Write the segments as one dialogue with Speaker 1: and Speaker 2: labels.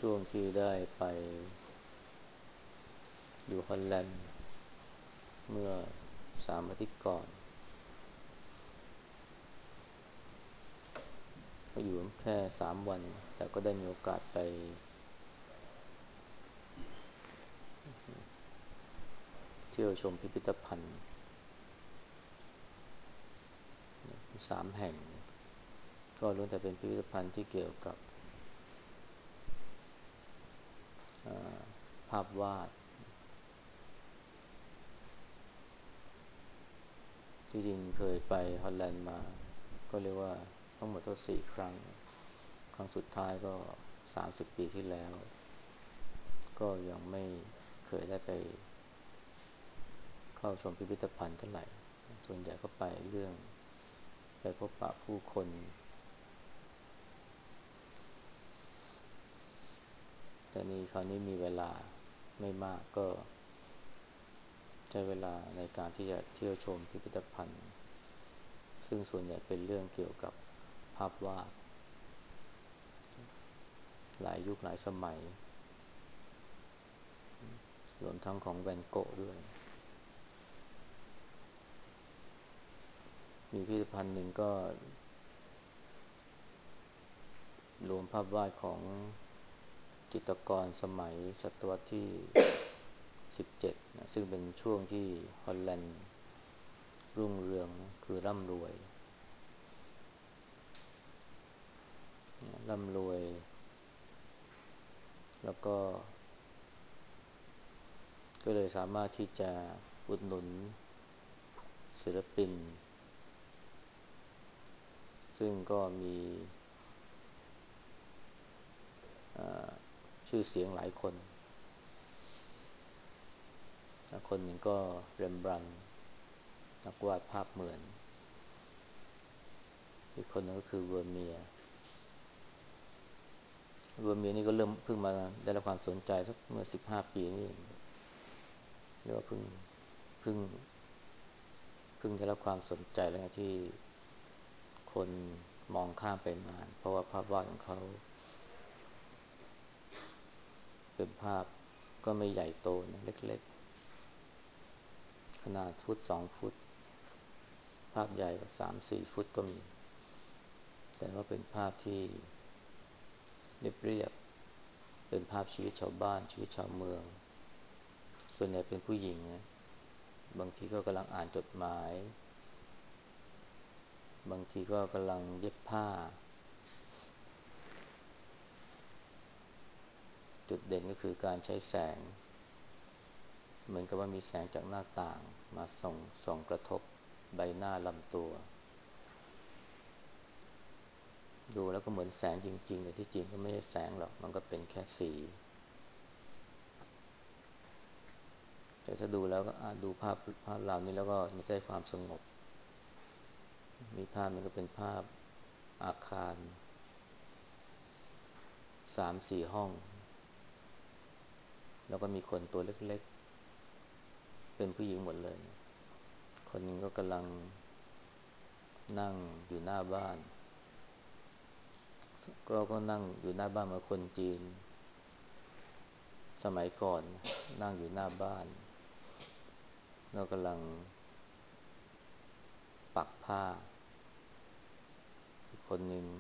Speaker 1: ช่วงที่ได้ไปอยู่ฮอลแลนด์เมื่อ3 อาทิตย์ก่อนก็อยู่แค่3 วันแต่ก็ได้มีโอกาสไปเที่ยวชมพิพิธภัณฑ์3 แห่งก็ล้วนแต่เป็นพิพิธภัณฑ์ที่เกี่ยวกับภาพวาดที่จริงเคยไปฮอลแลนด์มาก็เรียกว่าทั้งหมดก็4 ครั้งครั้งสุดท้ายก็30 ปีที่แล้วก็ยังไม่เคยได้ไปเข้าชมพิพิธภัณฑ์เท่าไหร่ส่วนใหญ่ก็ไปเรื่องไปพบปะผู้คนแต่นี่คราวนี้มีเวลาไม่มากก็ใช้เวลาในการที่จะเที่ยวชมพิพิธภัณฑ์ซึ่งส่วนใหญ่เป็นเรื่องเกี่ยวกับภาพวาดหลายยุคหลายสมัยรวมทั้งของแวนโกะด้วยมีพิพิธภัณฑ์หนึ่งก็รวมภาพวาดของจิตรกรสมัยศตวรรษที่17นะซึ่งเป็นช่วงที่ฮอลแลนด์รุ่งเรืองนะคือร่ำรวยแล้วก็เลยสามารถที่จะอุดหนุนศิลปินซึ่งก็มีชื่อเสียงหลายคนคนหนึ่งก็เรมบรันต์นักวาดภาพเหมือนอีกคนหนึ่งก็คือเวอร์เมียนี่ก็เริ่มเพิ่งมาได้รับความสนใจสักเมื่อ15 ปีนี่เรียกว่าเพิ่งได้รับความสนใจแล้วที่คนมองข้ามไปนานเพราะว่าภาพวาดของเขาเป็นภาพก็ไม่ใหญ่โตนะเล็กๆขนาดฟุต2 ฟุตภาพใหญ่กว่า3-4 ฟุตก็มีแต่ว่าเป็นภาพที่เรียบๆเป็นภาพชีวิตชาวบ้านชีวิตชาวเมืองส่วนใหญ่เป็นผู้หญิงนะบางทีก็กำลังอ่านจดหมายบางทีก็กำลังเย็บผ้าจุดเด่นก็คือการใช้แสงเหมือนกับว่ามีแสงจากหน้าต่างมาส่องกระทบใบหน้าลำตัวดูแล้วก็เหมือนแสงจริงๆแต่ที่จริงก็ไม่ใช่แสงหรอกมันก็เป็นแค่สีแต่ถ้าดูแล้วก็ดูภาพเหล่านี้แล้วก็มันจะได้ความสงบมีภาพมันก็เป็นภาพอาคาร3-4 ห้องแล้วก็มีคนตัวเล็กๆเป็นผู้หญิงหมดเลยคนหนึ่งก็กำลังนั่งอยู่หน้าบ้านก็นั่งอยู่หน้าบ้านเหมือนคนจีนสมัยก่อนนั่งอยู่หน้าบ้านแล้วกำลังปักผ้าอีกคนหนึ่ง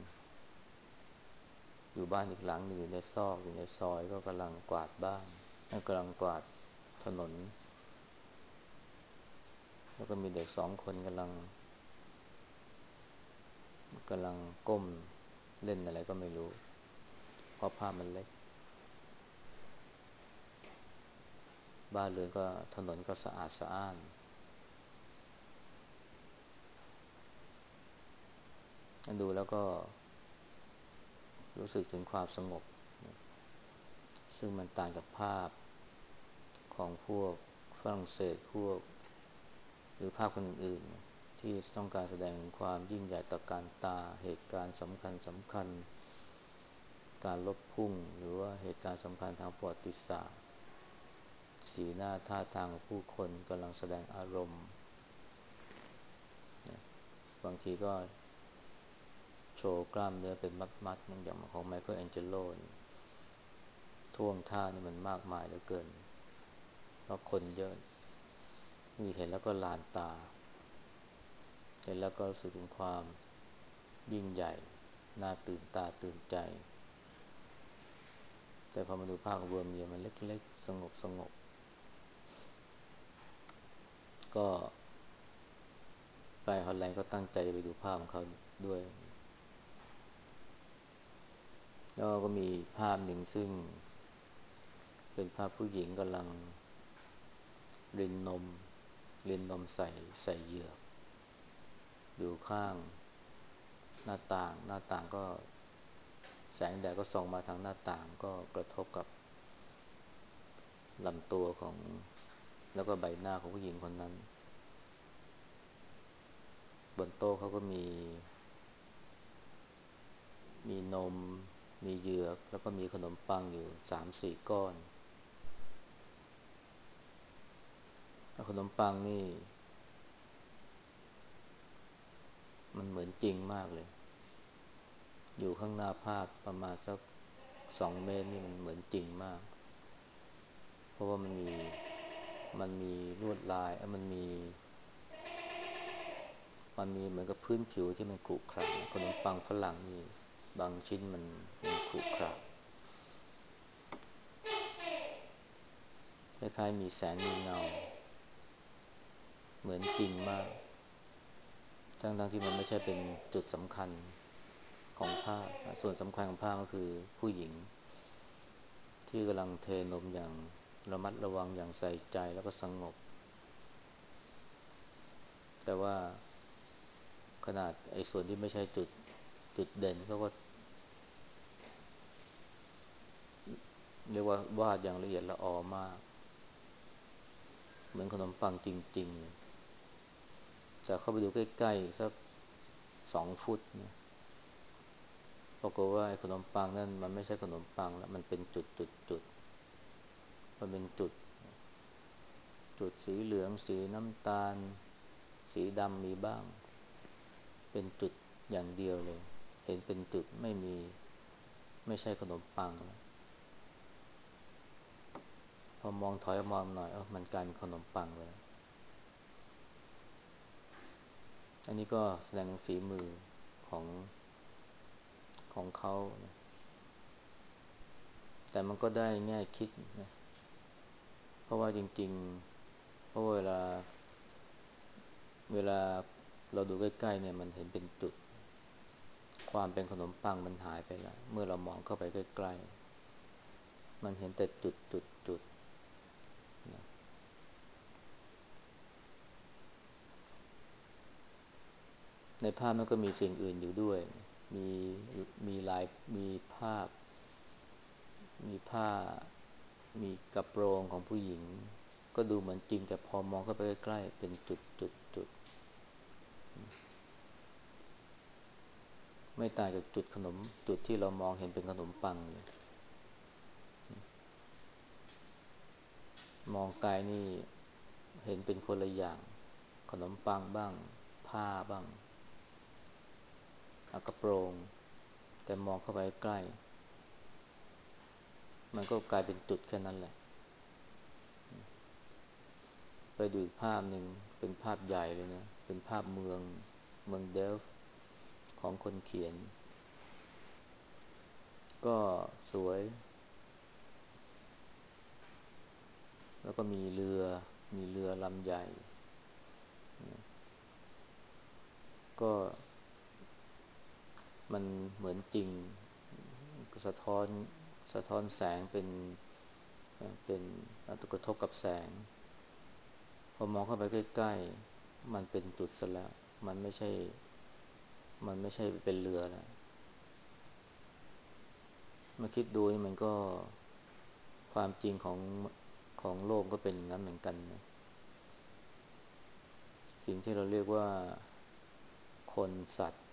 Speaker 1: อยู่บ้านอีกหลังหนึ่งอยู่ในซอกอยู่ในซอยก็กำลังกวาดบ้านกำลังกวาดถนนแล้วก็มีเด็ก2 คนกำลังก้มเล่นอะไรก็ไม่รู้เพราะภาพมันเล็กบ้านเรือนก็ถนนก็สะอาดสะอ้านดูแล้วก็รู้สึกถึงความสงบซึ่งมันต่างจากภาพของพวกฝรั่งเศสพวกหรือภาพคนอื่นๆที่ต้องการแสดงความยิ่งใหญ่ต่อการตาเหตุการณ์สำคัญการลบพุ่งหรือว่าเหตุการณ์สำคัญทางประวัติศาสตร์สีหน้าท่าทางของผู้คนกำลังแสดงอารมณ์บางทีก็โชว์กล้ามเนื้อเป็นมัดๆอย่างของไมเคิลแองเจโลท่วงท่านี่มันมากมายเหลือเกินเพราะคนเยอะมีเห็นแล้วก็ลานตาเห็นแล้วก็รู้สึกถึงความยิ่งใหญ่น่าตื่นตาตื่นใจแต่พอมาดูภาครวมเนี่ยมันเล็กๆสงบก็ไปฮอลแลนด์ก็ตั้งใจจะไปดูภาพของเขาด้วยแล้วก็มีภาพหนึ่งซึ่งเป็นภาพผู้หญิงกำลังรินนมใส่เหยือกอยู่ข้างหน้าต่างก็แสงแดดก็ส่องมาทางหน้าต่างก็กระทบกับลำตัวของแล้วก็ใบหน้าของผู้หญิงคนนั้นบนโต๊ะเขาก็มีนมมีเหยือกแล้วก็มีขนมปังอยู่3-4ก้อนขนมปังนี่มันเหมือนจริงมากเลยอยู่ข้างหน้าภาพประมาณสัก2 เมตรนี่มันเหมือนจริงมากเพราะว่ามันมีลวดลายมันมีเหมือนกับพื้นผิวที่มันขรุขระขนมปังฝรั่งนี่บางชิ้นมันขรุขระคล้ายๆมีแสงมีเงาเหมือนจริงมากทั้งที่มันไม่ใช่เป็นจุดสำคัญของภาพส่วนสำคัญของภาพก็คือผู้หญิงที่กำลังเทนมอย่างระมัดระวังอย่างใส่ใจแล้วก็สงบแต่ว่าขนาดไอ้ส่วนที่ไม่ใช่จุดเด่นเขาก็เรียกว่าวาดอย่างละเอียดละออมากเหมือนขนมปังจริงๆแต่เข้าไปดูใกล้ๆสัก2 ฟุตนะปรากฏว่าไอ้ขนมปังนั่นมันไม่ใช่ขนมปังแล้วมันเป็นจุดมันเป็นจุดสีเหลืองสีน้ำตาลสีดำมีบ้างเป็นจุดอย่างเดียวเลยเห็นเป็นจุดไม่ใช่ขนมปังแล้วพอมองถอยออกมาหน่อยมันกลายเป็นขนมปังไปแล้วอันนี้ก็แสดงฝีมือของของเขานะแต่มันก็ได้แง่คิดนะเพราะว่าจริงๆเพราะเวลาเราดูใกล้ๆเนี่ยมันเห็นเป็นจุดความเป็นขนมปังมันหายไปแล้วเมื่อเรามองเข้าไปใกล้ๆมันเห็นแต่จุดนะในภาพมันก็มีสิ่งอื่นอยู่ด้วยมีมีลายมีภาพมีผ้ามีกระโปรงของผู้หญิงก็ดูเหมือนจริงแต่พอมองเข้าไปใกล้ๆเป็นจุดไม่ต่างจากจุดขนมจุดที่เรามองเห็นเป็นขนมปังเลยมองไกลนี่เห็นเป็นคนละอย่างขนมปังบ้างผ้าบ้างกระโปรงแต่มองเข้าไปใกล้มันก็กลายเป็นจุดแค่นั้นแหละไปดูอีกภาพหนึ่งเป็นภาพใหญ่เลยนะเป็นภาพเมืองเดลฟ์ของคนเขียนก็สวยแล้วก็มีเรือลำใหญ่ก็มันเหมือนจริงสะท้อนแสงเป็นกระทบกับแสงพอมองเข้าไปใกล้ๆมันเป็นจุดซะแล้วมันไม่ใช่เป็นเรือแล้วมาคิดดูนี่มันก็ความจริงของโลกก็เป็นอย่างนั้นเหมือนกันนะสิ่งที่เราเรียกว่าคนสัตว์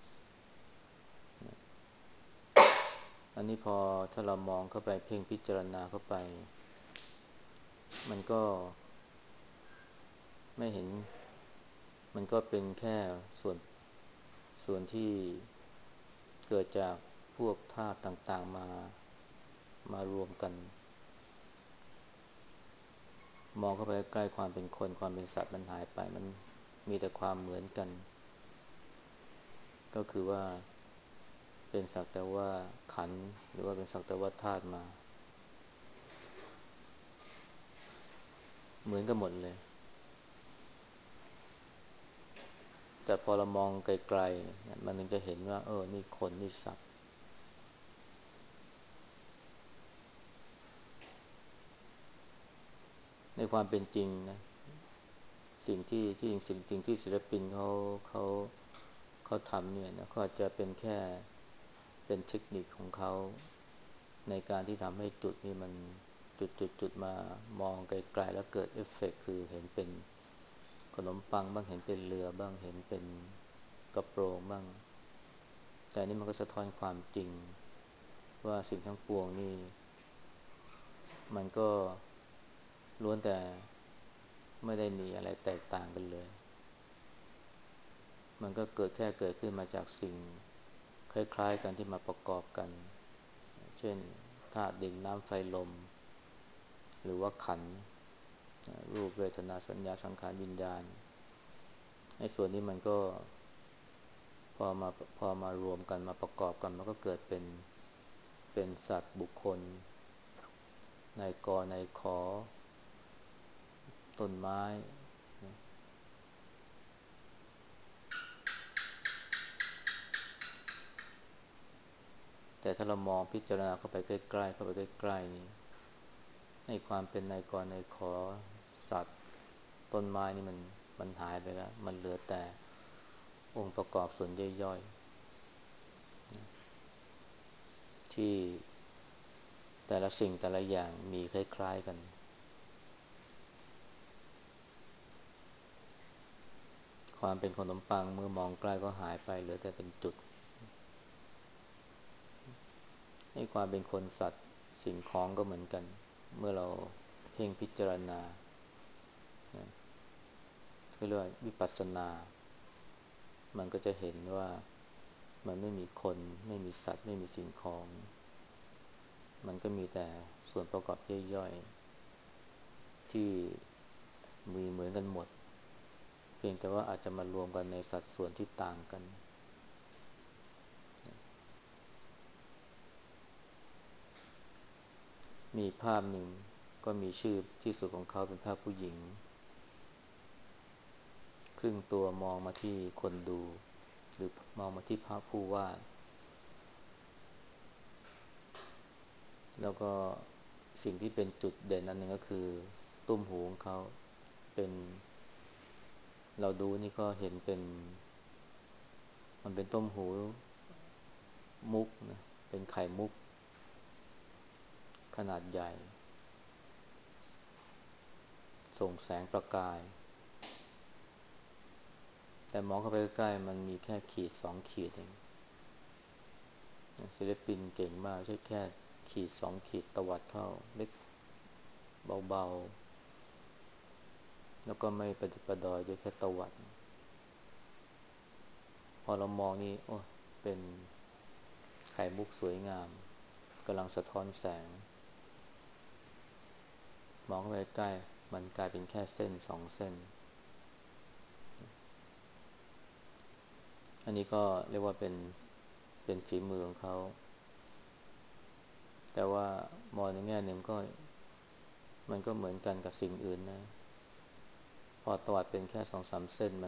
Speaker 1: อันนี้พอถ้าเรามองเข้าไปเพ่งพิจารณาเข้าไปมันก็ไม่เห็นมันก็เป็นแค่ส่วนที่เกิดจากพวกธาตุต่างๆมารวมกันมองเข้าไปใกล้ความเป็นคนความเป็นสัตว์มันหายไปมันมีแต่ความเหมือนกันก็คือว่าเป็นสักแต่ว่าขันธ์หรือว่าเป็นสักแต่ว่าธาตุมาเหมือนกันหมดเลยแต่พอเรามองไกลๆเนี่ยมันถึงจะเห็นว่านี่คนนี่สัตว์ในความเป็นจริงนะสิ่งที่ศิลปินเขาเขาทำเนี่ยนะเขาอาจจะเป็นแค่เป็นเทคนิคของเขาในการที่ทำให้จุดนี้มันจุดมามองไกลๆแล้วเกิดเอฟเฟกต์คือเห็นเป็นขนมปังบ้างเห็นเป็นเรือบ้างเห็นเป็นกระโปรงบ้างแต่นี่มันก็สะท้อนความจริงว่าสิ่งทั้งปวงนี่มันก็ล้วนแต่ไม่ได้มีอะไรแตกต่างกันเลยมันก็เกิดขึ้นมาจากสิ่งคล้ายๆกันที่มาประกอบกันเช่นธาตุดินน้ำไฟลมหรือว่าขันธ์รูปเวทนาสัญญาสังขารวิญญาณในส่วนนี้มันก็พอมาพอมารวมกันมาประกอบกันมันก็เกิดเป็นสัตว์บุคคลนายกนายขอต้นไม้แต่ถ้าเรามองพิจารณาเข้าไปใกล้ๆเข้าไปใกล้ๆนี่ในความเป็นนายกนายขอสัตว์ต้นไม้นี่มันหายไปแล้วมันเหลือแต่องค์ประกอบส่วนย่อยๆที่แต่ละสิ่งแต่ละอย่างมีคล้ายๆกันความเป็นขนมปังเมื่อมองใกล้ก็หายไปเหลือแต่เป็นจุดให้ความเป็นคนสัตว์สิ่งของก็เหมือนกันเมื่อเราเพ่งพิจารณาเรียกว่าวิปัสสนามันก็จะเห็นว่ามันไม่มีคนไม่มีสัตว์ไม่มีสิ่งของมันก็มีแต่ส่วนประกอบย่อยๆที่มีเหมือนกันหมดเพียงแต่ว่าอาจจะมารวมกันในสัดส่วนที่ต่างกันมีภาพหนึ่งก็มีชื่อที่สุดของเขาเป็นภาพผู้หญิงครึ่งตัวมองมาที่คนดูหรือมองมาที่พระผู้วาดแล้วก็สิ่งที่เป็นจุดเด่นอันหนึ่งก็คือตุ้มหูของเขาเป็นเราดูนี่ก็เห็นเป็นมันเป็นต้มหูมุกนะเป็นไข่มุกขนาดใหญ่ส่งแสงประกายแต่มองเข้าไปใกล้ๆมันมีแค่ขีดสองขีดเองศิลปินเก่งมากใช่แค่ขีดสองขีดตวัดเข้าเล็กเบาๆแล้วก็ไม่ประดิษฐ์ประดอยด้วยแค่ตวัดพอเรามองนี่โอ้เป็นไข่มุกสวยงามกำลังสะท้อนแสงมองเข้าไปใกล้มันกลายเป็นแค่เส้นสองเส้นอันนี้ก็เรียกว่าเป็นฝีมือของเขาแต่ว่ามองในแง่หนึ่งก็มันก็เหมือนกันกับสิ่งอื่นนะพอตวัดเป็นแค่สองสามเส้น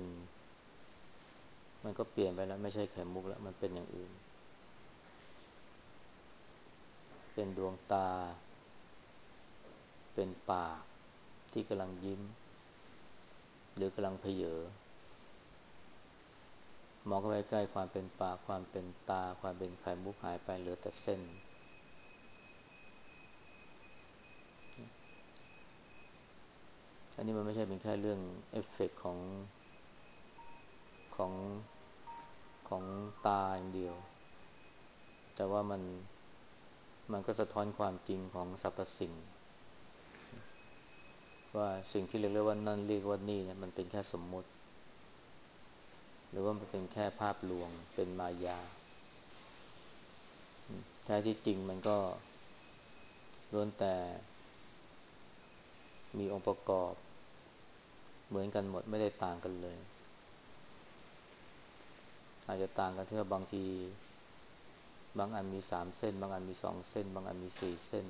Speaker 1: มันก็เปลี่ยนไปแล้วไม่ใช่ไข่มุกแล้วมันเป็นอย่างอื่นเป็นดวงตาเป็นปากที่กำลังยิ้มหรือกำลังเผยมองเข้าไปใกล้ความเป็นปากความเป็นตาความเป็นไข่มุกหายไปเหลือแต่เส้นอันนี้มันไม่ใช่เป็นแค่เรื่องเอฟเฟกต์ของของตาอย่างเดียวแต่ว่ามันก็สะท้อนความจริงของสรรพสิ่งว่าสิ่งที่เรียกว่านั่นเรียกว่านี่เนี่ยมันเป็นแค่สมมุติหรือว่ามันเป็นแค่ภาพลวงเป็นมายาแท้ที่จริงมันก็ล้วนแต่มีองค์ประกอบเหมือนกันหมดไม่ได้ต่างกันเลยอาจจะต่างกันที่ว่าบางทีบางอันมี3 เส้นบางอันมี2 เส้นบางอันมี4 เส้น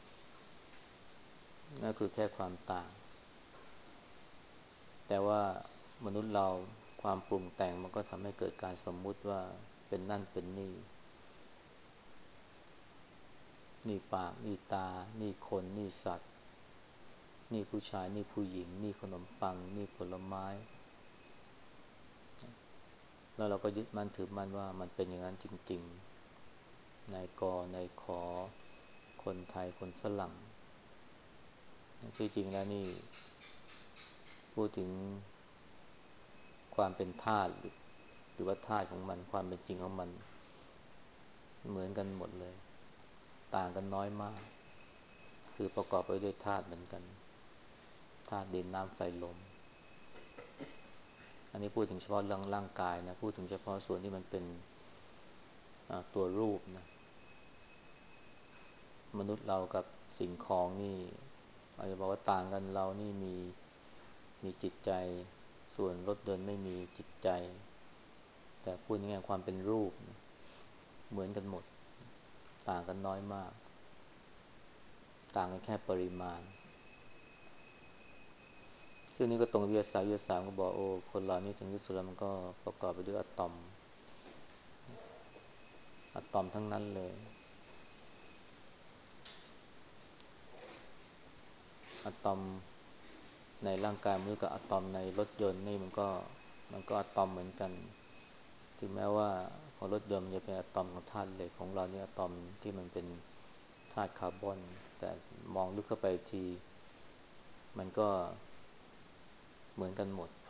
Speaker 1: นั่นคือแค่ความต่างแต่ว่ามนุษย์เราความปรุงแต่งมันก็ทำให้เกิดการสมมุติว่าเป็นนั่นเป็นนี่นี่ปากนี่ตานี่คนนี่สัตว์นี่ผู้ชายนี่ผู้หญิงนี่ขนมปังนี่ผลไม้แล้วเราก็ยึดมั่นถือมั่นว่ามันเป็นอย่างนั้นจริงๆนายกนายขอคนไทยคนฝรั่งที่จริงแล้วนี่พูดถึงความเป็นธาตุหรือว่าธาตุของมันความเป็นจริงของมันเหมือนกันหมดเลยต่างกันน้อยมากคือประกอบไปด้วยธาตุเหมือนกันธาตุดินน้ำไฟลมอันนี้พูดถึงเฉพาะเรื่องร่างกายนะพูดถึงเฉพาะส่วนที่มันเป็นตัวรูปนะมนุษย์เรากับสิ่งของนี่อาจจะบอกว่าต่างกันเรานี่มีจิตใจส่วนรถยนต์ไม่มีจิตใจแต่พูดง่ายๆความเป็นรูปนะเหมือนกันหมดต่างกันน้อยมากต่างกันแค่ปริมาณซึ่งนี่ก็ตรงกับวิทยาศาสตร์ก็บอกโอ้คนเรานี่ถึงที่สุดแล้วมันก็ประกอบไปด้วยอะตอมทั้งนั้นเลยอะตอมในร่างกายมนุษย์กับอะตอมในรถยนต์นี่มันก็อะตอมเหมือนกันถึงแม้ว่าพอรถยนต์มันจะเป็นอะตอมของธาตุเหล็กของเราเนี่ยอะตอมที่มันเป็นธาตุคาร์บอนแต่มองลึกเข้าไปอีกทีมันก็เหมือนกันหมด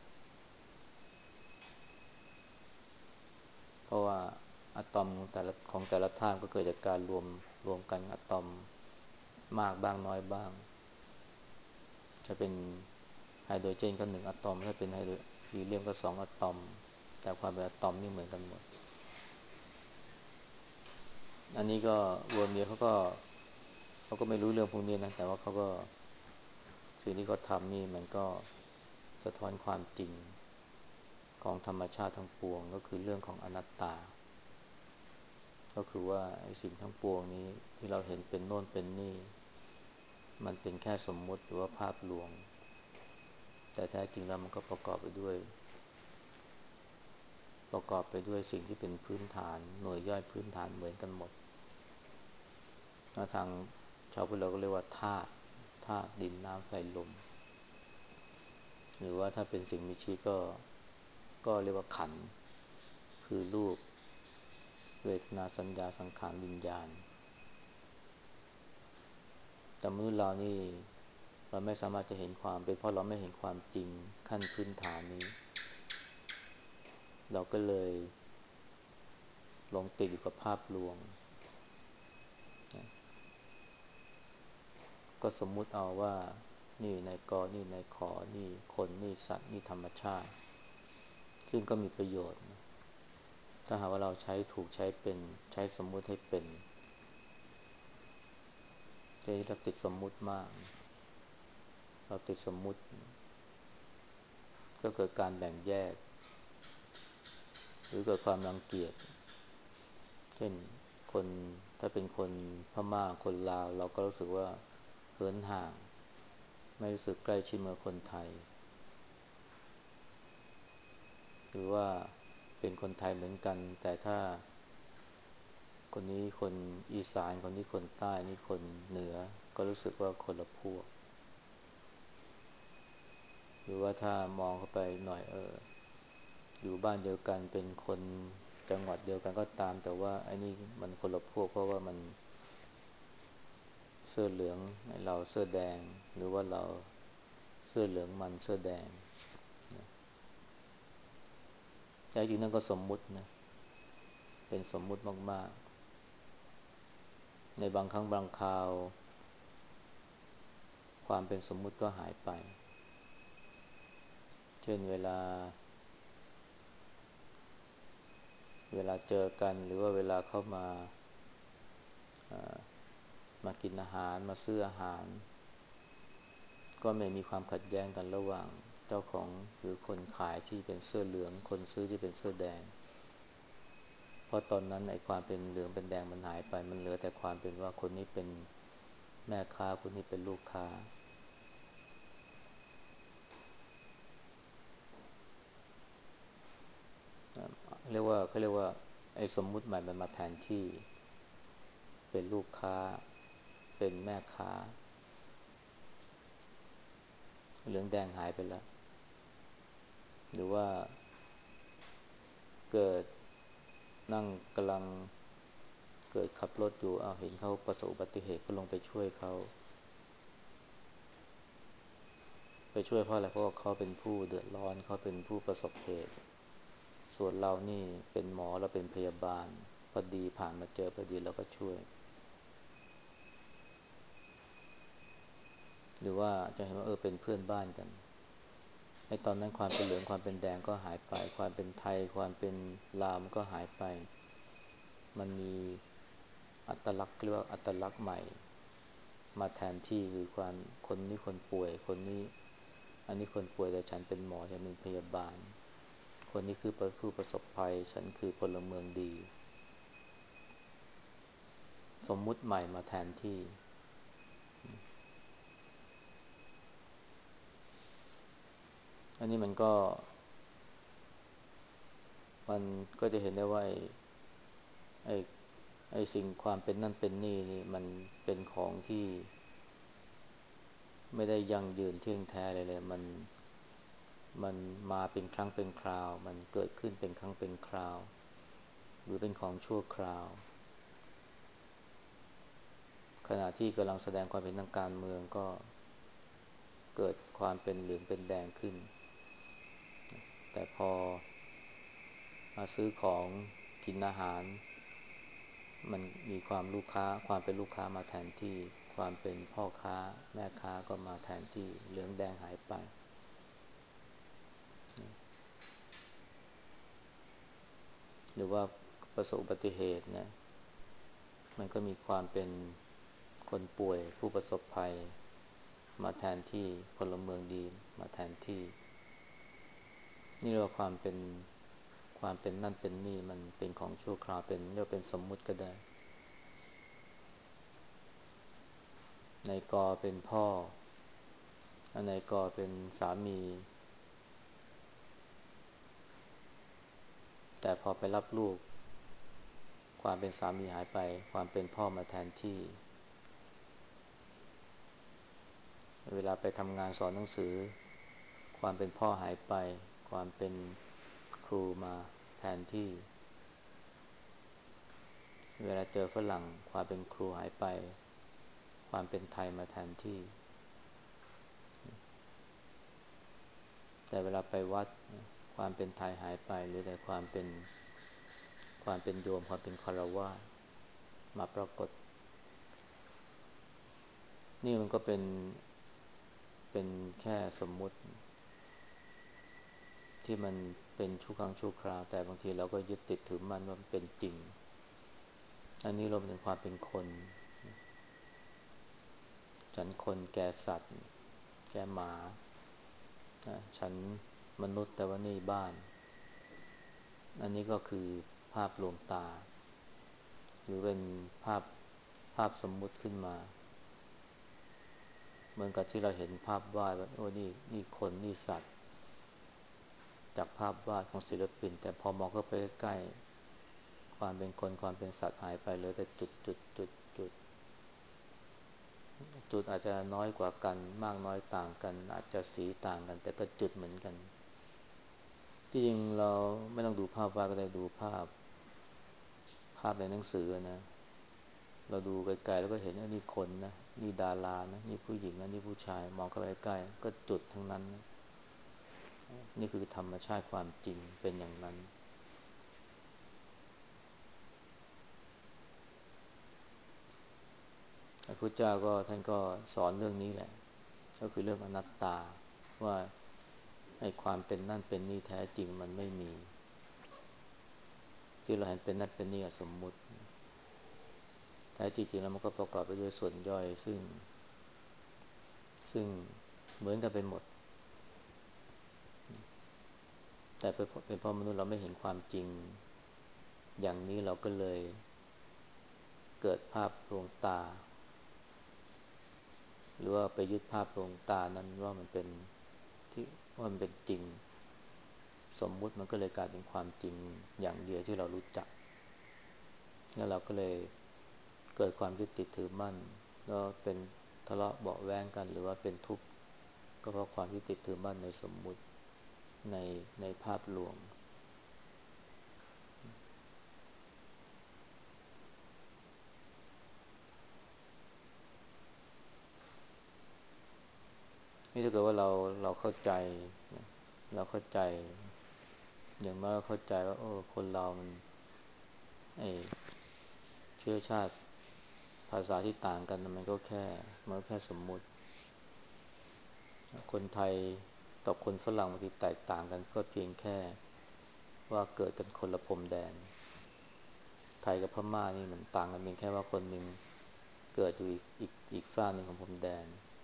Speaker 1: เพราะว่าอะตอมแต่ละธาตุก็เกิดจากการรวมกันอะตอมมากบ้างน้อยบ้างถ้าเป็นไฮโดรเจนก็1 อะตอมถ้าเป็นฮีเลียมก็2 อะตอมแต่ความเป็นอะตอมนี่เหมือนกันหมดอันนี้ก็เวิร์มเนี่ยเขาก็ไม่รู้เรื่องพวกนี้นะแต่ว่าเขาก็สิ่งที่เขาทำนี่มันก็สะท้อนความจริงของธรรมชาติทั้งปวงก็คือเรื่องของอนัตตาก็คือว่าไอ้สิ่งทั้งปวงนี้ที่เราเห็นเป็นโน่นเป็นนี่มันเป็นแค่สมมุติหรือว่าภาพลวงแต่แท้จริงแล้วมันก็ประกอบไปด้วยสิ่งที่เป็นพื้นฐานหน่วยย่อยพื้นฐานเหมือนกันหมดทางชาวพุทธเราก็เรียกว่าธาตุดินน้ำไฟลมหรือว่าถ้าเป็นสิ่งมีชีวิตก็เรียกว่าขันธ์คือรูปเวทนาสัญญาสังขารวิญญาณแต่มนุษย์เรานี่เราไม่สามารถจะเห็นความเป็นเพราะเราไม่เห็นความจริงขั้นพื้นฐานนี้เราก็เลยหลงติดอยู่กับภาพลวงก็สมมุติเอาว่านี่นายกนี่นายขอนี่คนนี่สัตว์นี่ธรรมชาติซึ่งก็มีประโยชน์ถ้าหากว่าเราใช้ถูกใช้เป็นใช้สมมุติให้เป็นจะเราติดสมมุติมากเราติดสมมุติก็เกิดการแบ่งแยกหรือเกิดความรังเกียจเช่นคนถ้าเป็นคนพม่าคนลาวเราก็รู้สึกว่าเหินห่างไม่รู้สึกใกล้ชิดเหมือนคนไทยหรือว่าเป็นคนไทยเหมือนกันแต่ถ้าคนนี้คนอีสานคนนี้คนใต้นี่คนเหนือก็รู้สึกว่าคนละพวกหรือว่าถ้ามองเข้าไปหน่อยอยู่บ้านเดียวกันเป็นคนจังหวัดเดียวกันก็ตามแต่ว่าไอ้นี่มันคนละพวกเพราะว่ามันเสื้อเหลืองเราเสื้อแดงหรือว่าเราเสื้อเหลืองมันเสื้อแดงแต่จริงนั่นก็สมมุตินะเป็นสมมุติมากๆในบางครั้งบางคราวความเป็นสมมุติก็หายไปเช่นเวลาเจอกันหรือว่าเวลาเข้ามากินอาหารมาซื้ออาหารก็ไม่มีความขัดแย้งกันระหว่างเจ้าของหรือคนขายที่เป็นเสื้อเหลืองคนซื้อที่เป็นเสื้อแดงเพราะตอนนั้นไอ้ความเป็นเหลืองเป็นแดงมันหายไปมันเหลือแต่ความเป็นว่าคนนี้เป็นแม่ค้าคนนี้เป็นลูกค้าเขาเรียกว่าไอ้สมมุติใหม่มันมาแทนที่เป็นลูกค้าเป็นแม่ค้าเหลืองแดงหายไปแล้วหรือว่าเกิดนั่งกำลังเกิดขับรถอยู่เอาเห็นเขาประสบอุบัติเหตุก็ลงไปช่วยเขาไปช่วยเพราะอะไรเพราะว่าเขาเป็นผู้เดือดร้อนเขาเป็นผู้ประสบเหตุส่วนเรานี่เป็นหมอเราเป็นพยาบาลพอดีผ่านมาเจอพอดีเราก็ช่วยหรือว่าจะเห็นว่าเป็นเพื่อนบ้านกันไอ้ตอนนั้นความเป็นเหลืองความเป็นแดงก็หายไปความเป็นไทยความเป็นลาวมันก็หายไปมันมีอัตลักษณ์เรียกว่าอัตลักษณ์ใหม่มาแทนที่คือความคนนี้คนป่วยคนนี้อันนี้คนป่วยแต่ฉันเป็นหมอฉันเป็นพยาบาลคนนี้คือผู้ประสบภัยฉันคือพลเมืองดีสมมุติใหม่มาแทนที่อันนี้มันก็จะเห็นได้ว่าไอ้ไอ้สิ่งความเป็นนั่นเป็นนี่นี่มันเป็นของที่ไม่ได้ยั่งยืนเที่ยงแท้เลยมันมาเป็นครั้งเป็นคราวมันเกิดขึ้นเป็นครั้งเป็นคราวหรือเป็นของชั่วคราวขณะที่กำลังแสดงความเป็นทางการเมืองก็เกิดความเป็นเหลืองเป็นแดงขึ้นแต่พอมาซื้อของกินอาหารมันมีความเป็นลูกค้ามาแทนที่ความเป็นพ่อค้าแม่ค้าก็มาแทนที่เหลืองแดงหายไปหรือว่าประสบอุบัติเหตุเนี่ยมันก็มีความเป็นคนป่วยผู้ประสบภัยมาแทนที่พลเมืองดีมาแทนที่นี่เรียกว่าความเป็นนั่นเป็นนี่มันเป็นของชั่วคราวเป็นเรียกว่าเป็นสมมุติก็ได้ในกอเป็นพ่ออันในกอเป็นสามีแต่พอไปรับลูกความเป็นสามีหายไปความเป็นพ่อมาแทนที่เวลาไปทำงานสอนหนังสือความเป็นพ่อหายไปความเป็นครูมาแทนที่เวลาเจอฝรั่งความเป็นครูหายไปความเป็นไทยมาแทนที่แต่เวลาไปวัดความเป็นไทยหายไปหรือแต่ความเป็นโยมความเป็นฆราวาสมาปรากฏนี่มันก็เป็นแค่สมมุติที่มันเป็นชั่วครั้งชั่วคราวแต่บางทีเราก็ยึดติดถือมันว่ามันเป็นจริงอันนี้รวมถึงความเป็นคนฉันคนแกสัตว์แกหมาฉันมนุษย์แต่ว่านี่บ้านอันนี้ก็คือภาพลวงตาหรือเป็นภาพสมมุติขึ้นมาเหมือนกับที่เราเห็นภาพวาดว่าโอ้นี่คนนี่สัตว์จากภาพวาดของศิลปินแต่พอมองเข้าไปใกล้ๆความเป็นคนความเป็นสัตว์หายไปเหลือแต่จุดอาจจะน้อยกว่ากันมากน้อยต่างกันอาจจะสีต่างกันแต่ก็จุดเหมือนกันที่จริงเราไม่ต้องดูภาพวาดก็ได้ดูภาพในหนังสือนะเราดูไกลๆแล้วก็เห็นว่านี่คนนะนี่ดารานะนี่ผู้หญิงนะนี่ผู้ชายมองเข้าไปใกล้ก็จุดทั้งนั้นนะนี่คือธรรมชาติความจริงเป็นอย่างนั้นพระพุทธเจ้าก็ท่านก็สอนเรื่องนี้แหละก็คือเรื่องอนัตตาว่าไอ้ความเป็นนั่นเป็นนี่แท้จริงมันไม่มีที่เราเห็นเป็นนั่นเป็นนี่สมมุติแท้จริงๆแล้วมันก็ประกอบไปด้วยส่วนย่อยซึ่งเหมือนกันไปหมดแต่เป็นเพราะมนุษย์เราไม่เห็นความจริงอย่างนี้เราก็เลยเกิดภาพลวงตาหรือว่าไปยึดภาพลวงตานั้นว่ามันเป็นที่ว่ามันเป็นจริงสมมุติมันก็เลยกลายเป็นความจริงอย่างเดียวที่เรารู้จักแล้วเราก็เลยเกิดความยึดติดถือมั่นแล้วเป็นทะเลาะเบาะแว้งกันหรือว่าเป็นทุกข์ก็เพราะความยึดติดถือมั่นในสมมุติในในภาพลวงนี่ถ้าเกิดว่าเราเข้าใจเราเข้าใจอย่างมากเข้าใจว่าโอ้คนเรามันไอเชื้อชาติภาษาที่ต่างกันมันก็แค่สมมุติคนไทยกับคนฝรั่งบางทีแตกต่างกันก็เพียงแค่ว่าเกิดกันคนละพรมแดนไทยกับพม่านี่มันต่างกันเพียงแค่ว่าคนหนึ่งเกิดอยู่อีกฝั่งหนึ่งของพรมแดน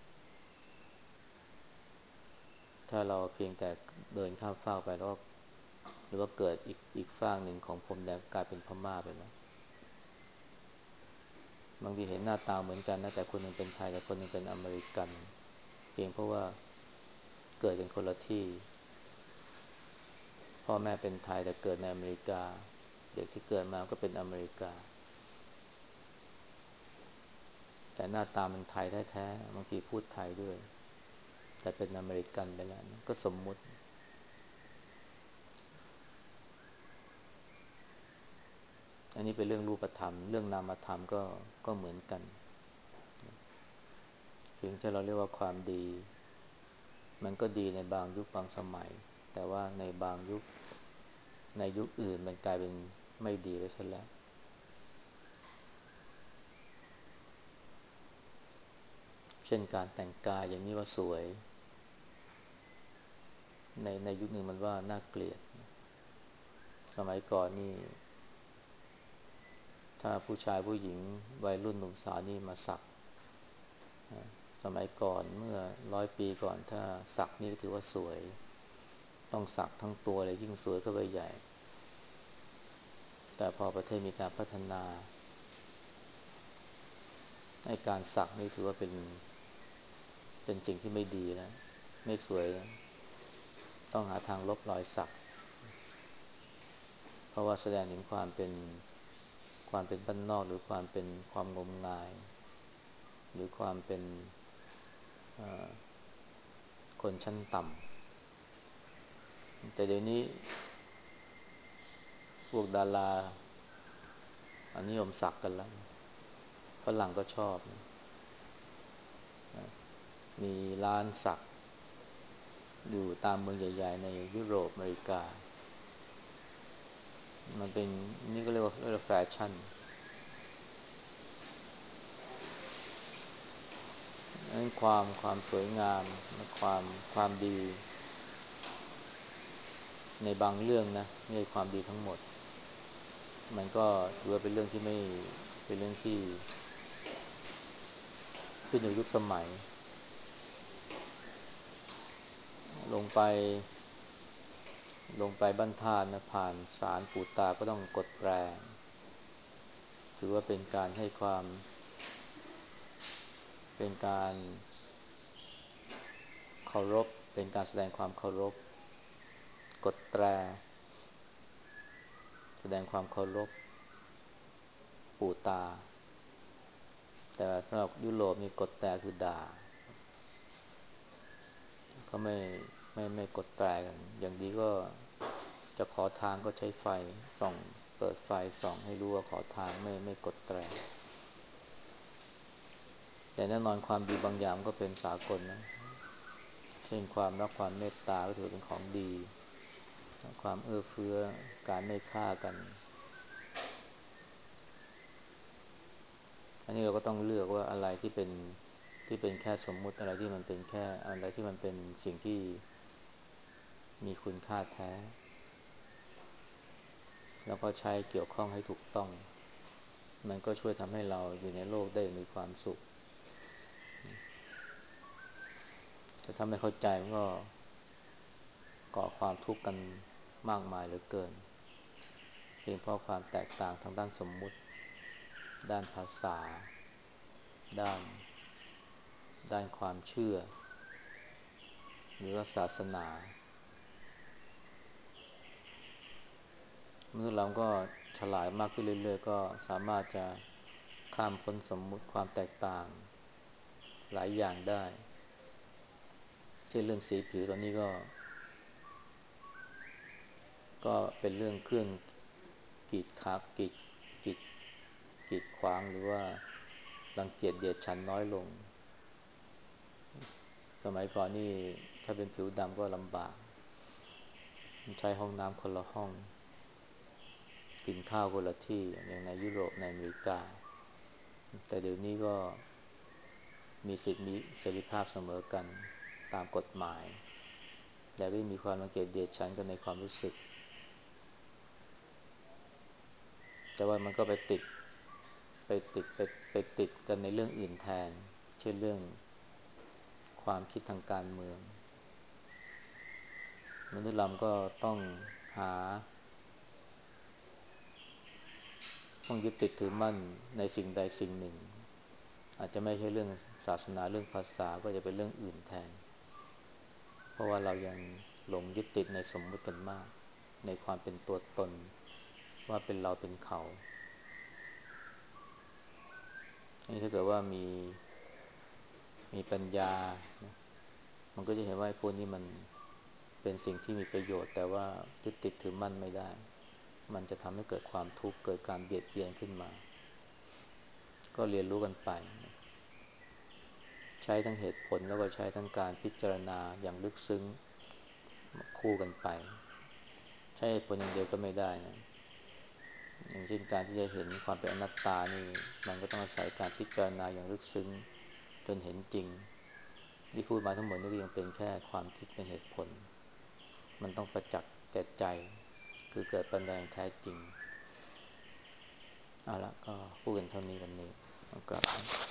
Speaker 1: ถ้าเราเพียงแต่เดินข้ามฟากไปแล้วหรือว่าเกิดอีกฝั่งหนึ่งของพรมแดนกลายเป็นพม่าไปแล้วบางทีเห็นหน้าตาเหมือนกันนะแต่คนหนึ่งเป็นไทยแต่คนหนึ่งเป็นอเมริกันเพียงเพราะว่าเกิดกันคนละที่พ่อแม่เป็นไทยแต่เกิดในอเมริกาเด็กที่เกิดมาก็เป็นอเมริกาแต่หน้าตามันไทยแท้ๆบางทีพูดไทยด้วยแต่เป็นอเมริกันไปแล้วก็สมมุติอันนี้เป็นเรื่องรูปธรรมเรื่องนามธรรมก็เหมือนกันสิ่งที่เราเรียกว่าความดีมันก็ดีในบางยุคบางสมัยแต่ว่าในบางยุคในยุคอื่นมันกลายเป็นไม่ดีไปซะแล้วเช่นการแต่งกายอย่างนี้ว่าสวยในยุคหนึ่งมันว่าน่าเกลียดสมัยก่อนนี่ถ้าผู้ชายผู้หญิงวัยรุ่นหนุ่มสาวนี่มาสักสมัยก่อนเมื่อ100 ปีก่อนถ้าสักนี่ก็ถือว่าสวยต้องสักทั้งตัวเลยยิ่งสวยเข้าไปใหญ่แต่พอประเทศมีการพัฒนาให้การสักนี่ถือว่าเป็นสิ่งที่ไม่ดีแล้วไม่สวยแล้วต้องหาทางลบรอยสักเพราะว่าแสดงถึงความเป็นบ้านนอกหรือความเป็นความงมงายหรือความเป็นคนชั้นต่ำแต่เดี๋ยวนี้พวกดาราอันนิยมสักกันแล้วฝรั่งก็ชอบนะมีร้านสักอยู่ตามเมืองใหญ่ๆในยุโรปอเมริกามันเป็นนี่ก็เรียกว่าแฟชั่นนั้นความสวยงามความดีในบางเรื่องนะไม่ใช่ความดีทั้งหมดมันก็ถือว่าเป็นเรื่องที่ไม่เป็นเรื่องที่ขึ้นอยู่ยุคสมัยลงไปบ้านท่านะผ่านศาลปู่ตาก็ต้องกดแตรถือว่าเป็นการให้ความเป็นการเคารพเป็นการแสดงความเคารพกดแตรแสดงความเคารพปู่ตาแต่สำหรับยุโรปนี่กดแตรคือด่าเขาไม่กดแตรกันอย่างดีก็จะขอทางก็ใช้ไฟส่องเปิดไฟส่องให้รู้ว่าขอทางไม่กดแตรแต่แน่นอนความดีบางอย่างก็เป็นสากลนะเช่นความรักความเมตตาก็ถือเป็นของดีความเอื้อเฟื้อการไม่ฆ่ากันอันนี้เราก็ต้องเลือกว่าอะไรที่เป็นแค่สมมุติอะไรที่มันเป็นแค่อะไรที่มันเป็นสิ่งที่มีคุณค่าแท้แล้วก็ใช้เกี่ยวข้องให้ถูกต้องมันก็ช่วยทำให้เราอยู่ในโลกได้มีความสุขแต่ถ้าไม่เข้าใจมันก็ก่อความทุกข์กันมากมายเหลือเกินเพียงเพราะความแตกต่างทางด้านสมมุติด้านภาษาด้านความเชื่อหรือว่าศาสนามนุษย์เราก็ฉลาดมากขึ้นเรื่อยๆก็สามารถจะข้ามพ้นสมมุติความแตกต่างหลายอย่างได้เช่นเรื่องสีผิวตอนนี้ก็เป็นเรื่องเครื่องกีดขวางกีดกีดขวางหรือว่ารังเกียจเดียดฉันน้อยลงสมัยก่อนนี่ถ้าเป็นผิวดำก็ลำบากใช้ห้องน้ำคนละห้องกินข้าวคนละที่อย่างในยุโรปในอเมริกาแต่เดี๋ยวนี้ก็มีสิทธิมีเสรีภาพเสมอกันตามกฎหมายแต่ก็มีความรังเกียจเดียดฉันกันในความรู้สึกแต่ว่ามันก็ไปติดกันในเรื่องอื่นแทนเช่นเรื่องความคิดทางการเมืองมนุษย์เราก็หาต้องยึดติดถือมั่นในสิ่งใดสิ่งหนึ่งอาจจะไม่ใช่เรื่องศาสนาเรื่องภาษาก็จะเป็นเรื่องอื่นแทนเพราะว่าเรายังหลงยึดติดในสมมุติกันมากในความเป็นตัวตนว่าเป็นเราเป็นเขานี่ถ้าเกิดว่ามีปัญญามันก็จะเห็นว่าพวกนี้มันเป็นสิ่งที่มีประโยชน์แต่ว่ายึดติดถือมั่นไม่ได้มันจะทำให้เกิดความทุกข์เกิดการเบียดเบียนขึ้นมาก็เรียนรู้กันไปใช้ทั้งเหตุผลแล้วก็ใช้ทั้งการพิจารณาอย่างลึกซึ้งคู่กันไปใช้เหตุผลอย่างเดียวก็ไม่ได้นะอย่างเช่นการที่จะเห็นความเป็นอนัตตานี่มันก็ต้องอาศัยการพิจารณาอย่างลึกซึ้งจนเห็นจริงที่พูดมาทั้งหมดนี่ก็ยังเป็นแค่ความคิดเป็นเหตุผลมันต้องประจักษ์แก่ใจคือเกิดปัญญาอย่างแท้จริงเอาละก็พูดกันเท่านี้วันนี้ครับ